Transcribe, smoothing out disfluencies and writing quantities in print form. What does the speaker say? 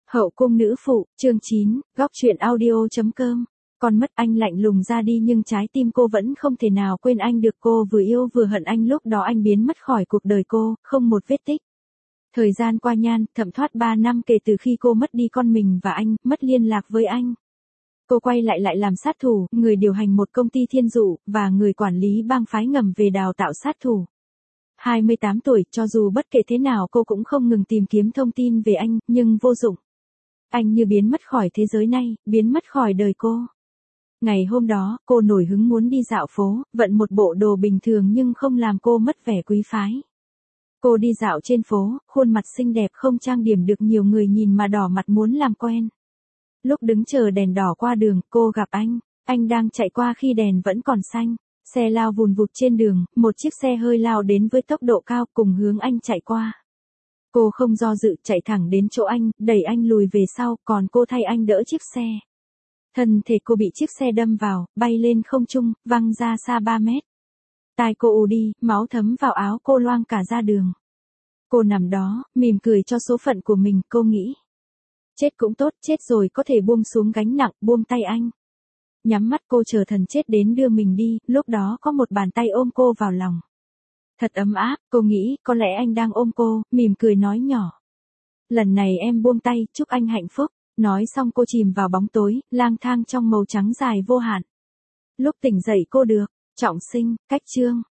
Hậu cung nữ phụ, chương 9, góc truyện audio.com. Con mất anh lạnh lùng ra đi nhưng trái tim cô vẫn không thể nào quên anh được. Cô vừa yêu vừa hận anh, lúc đó anh biến mất khỏi cuộc đời cô, không một vết tích. Thời gian qua nhan, thẩm thoát 3 năm kể từ khi cô mất đi con mình và anh, mất liên lạc với anh. Cô quay lại làm sát thủ, người điều hành một công ty thiên dụ, và người quản lý bang phái ngầm về đào tạo sát thủ. 28 tuổi, cho dù bất kể thế nào cô cũng không ngừng tìm kiếm thông tin về anh, nhưng vô dụng. Anh như biến mất khỏi thế giới này, biến mất khỏi đời cô. Ngày hôm đó, cô nổi hứng muốn đi dạo phố, vận một bộ đồ bình thường nhưng không làm cô mất vẻ quý phái. Cô đi dạo trên phố, khuôn mặt xinh đẹp không trang điểm được nhiều người nhìn mà đỏ mặt muốn làm quen. Lúc đứng chờ đèn đỏ qua đường, cô gặp anh đang chạy qua khi đèn vẫn còn xanh. Xe lao vùn vụt trên đường, một chiếc xe hơi lao đến với tốc độ cao cùng hướng anh chạy qua. Cô không do dự chạy thẳng đến chỗ anh, đẩy anh lùi về sau, còn cô thay anh đỡ chiếc xe. Thân thể cô bị chiếc xe đâm vào, bay lên không trung, văng ra xa 3 mét. Tai cô ù đi, máu thấm vào áo cô loang cả ra đường. Cô nằm đó, mỉm cười cho số phận của mình, cô nghĩ. Chết cũng tốt, chết rồi có thể buông xuống gánh nặng, buông tay anh. Nhắm mắt cô chờ thần chết đến đưa mình đi, lúc đó có một bàn tay ôm cô vào lòng. Thật ấm áp, cô nghĩ, có lẽ anh đang ôm cô, mỉm cười nói nhỏ. Lần này em buông tay, chúc anh hạnh phúc. Nói xong cô chìm vào bóng tối, lang thang trong màu trắng dài vô hạn. Lúc tỉnh dậy cô được, trọng sinh, cách chương.